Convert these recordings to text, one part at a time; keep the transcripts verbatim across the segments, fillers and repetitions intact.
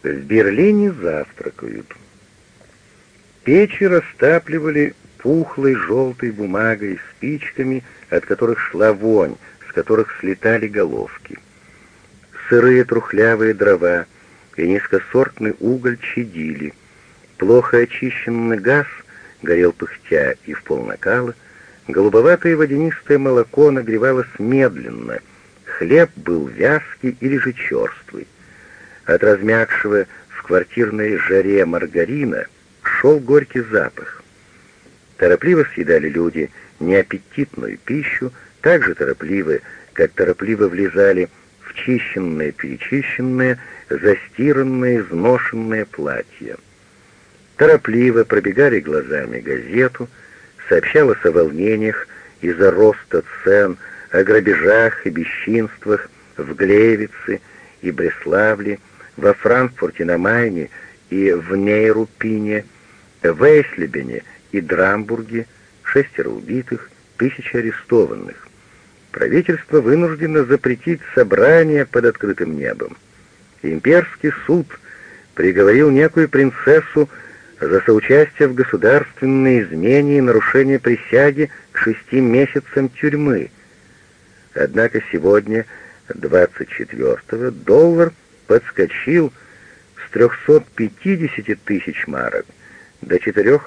В Берлине завтракают. Печи растапливали пухлой желтой бумагой, спичками, от которых шла вонь, с которых слетали головки. Сырые трухлявые дрова и низкосортный уголь чадили. Плохо очищенный газ горел пыхтя и в полнакала. Голубоватое водянистое молоко нагревалось медленно. Хлеб был вязкий или же черствый. От размягшего в квартирной жаре маргарина шел горький запах. Торопливо съедали люди неаппетитную пищу, так же торопливо, как торопливо влезали в чищенное, перечищенное, застиранное, изношенное платье. Торопливо пробегали глазами газету, сообщалось о волнениях из-за роста цен, о грабежах и бесчинствах в Глейвице и Бреславле, во Франкфурте на Майне и в Нейрупине, в Эйслебене и Драмбурге, шестеро убитых, тысячи арестованных. Правительство вынуждено запретить собрания под открытым небом. Имперский суд приговорил некую принцессу за соучастие в государственной измене и нарушение присяги к шести месяцам тюрьмы. Однако сегодня, двадцать четвёртого, доллар подскочил с трехсот пятидесяти тысяч марок до четырехсот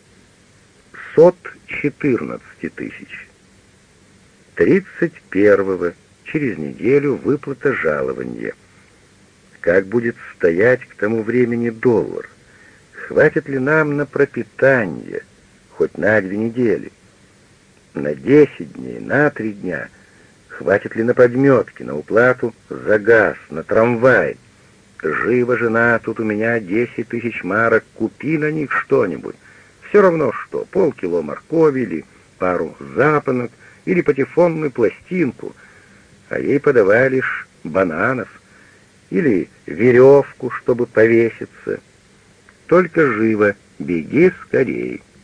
четырнадцати тысяч. тридцать первого, через неделю, выплата жалования. Как будет стоять к тому времени доллар? Хватит ли нам на пропитание, хоть на две недели? На десять дней, на три дня? Хватит ли на подметки, на уплату за газ, на трамвай? Живо, жена, тут у меня десять тысяч марок, купи на них что-нибудь. Все равно что, полкило моркови или пару запонок, или патефонную пластинку, а ей подавай лишь бананов, или веревку, чтобы повеситься. Только живо, беги скорей.